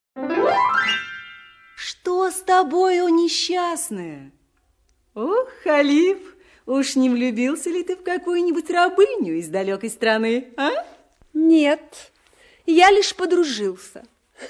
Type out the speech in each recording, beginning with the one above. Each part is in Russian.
Что с тобой, о несчастная? Ох, халиф, уж не влюбился ли ты в какую-нибудь рабыню из далекой страны, а? Нет, я лишь подружился.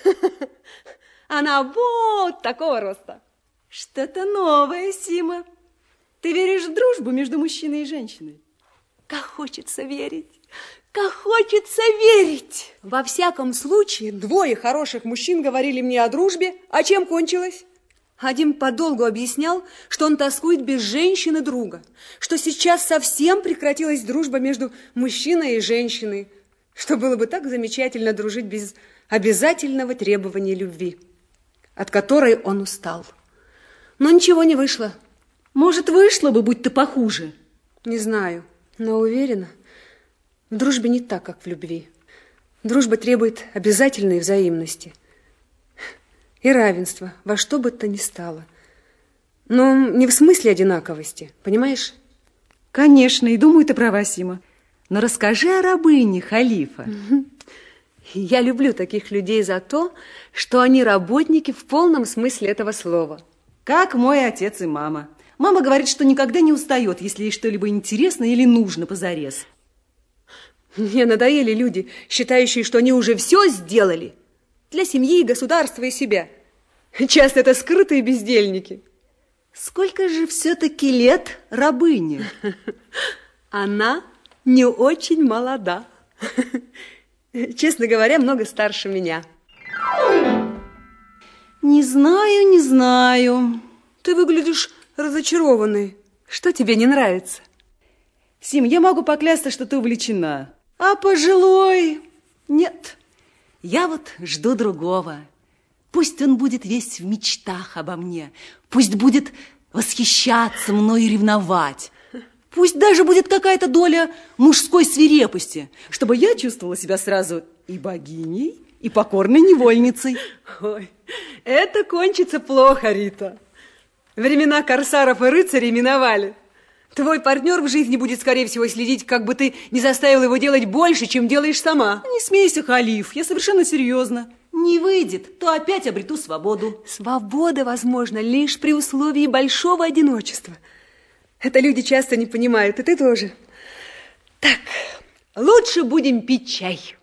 Она вот такого роста. Что-то новое, Сима. Ты веришь в дружбу между мужчиной и женщиной? Как хочется верить, как хочется верить. Во всяком случае, двое хороших мужчин говорили мне о дружбе. А чем кончилось? Один подолгу объяснял, что он тоскует без женщины друга, что сейчас совсем прекратилась дружба между мужчиной и женщиной, что было бы так замечательно дружить без обязательного требования любви, от которой он устал. Но ничего не вышло. Может, вышло бы, будь ты похуже. Не знаю, но уверена, в дружбе не так, как в любви. Дружба требует обязательной взаимности и равенства во что бы то ни стало. Но не в смысле одинаковости, понимаешь? Конечно, и думаю, ты права, Сима. Но расскажи о рабыне халифа. Я люблю таких людей за то, что они работники в полном смысле этого слова. Как мой отец и мама. Мама говорит, что никогда не устает, если ей что-либо интересно или нужно позарез. Мне надоели люди, считающие, что они уже все сделали для семьи, государства и себя. Часто это скрытые бездельники. Сколько же все-таки лет рабыне? Она не очень молода. Честно говоря, много старше меня. Не знаю, не знаю. Ты выглядишь разочарованной. Что тебе не нравится? Сим, я могу поклясться, что ты увлечена. А пожилой? Нет. Я вот жду другого. Пусть он будет весь в мечтах обо мне. Пусть будет восхищаться мной и ревновать. Пусть даже будет какая-то доля мужской свирепости, чтобы я чувствовала себя сразу и богиней, и покорной невольницей. Ой, это кончится плохо, Рита. Времена корсаров и рыцарей миновали. Твой партнер в жизни будет, скорее всего, следить, как бы ты не заставила его делать больше, чем делаешь сама. Не смейся, халиф, я совершенно серьезно. Не выйдет, то опять обрету свободу. Свобода возможна лишь при условии большого одиночества. Это люди часто не понимают, и ты тоже. Так, лучше будем пить чай.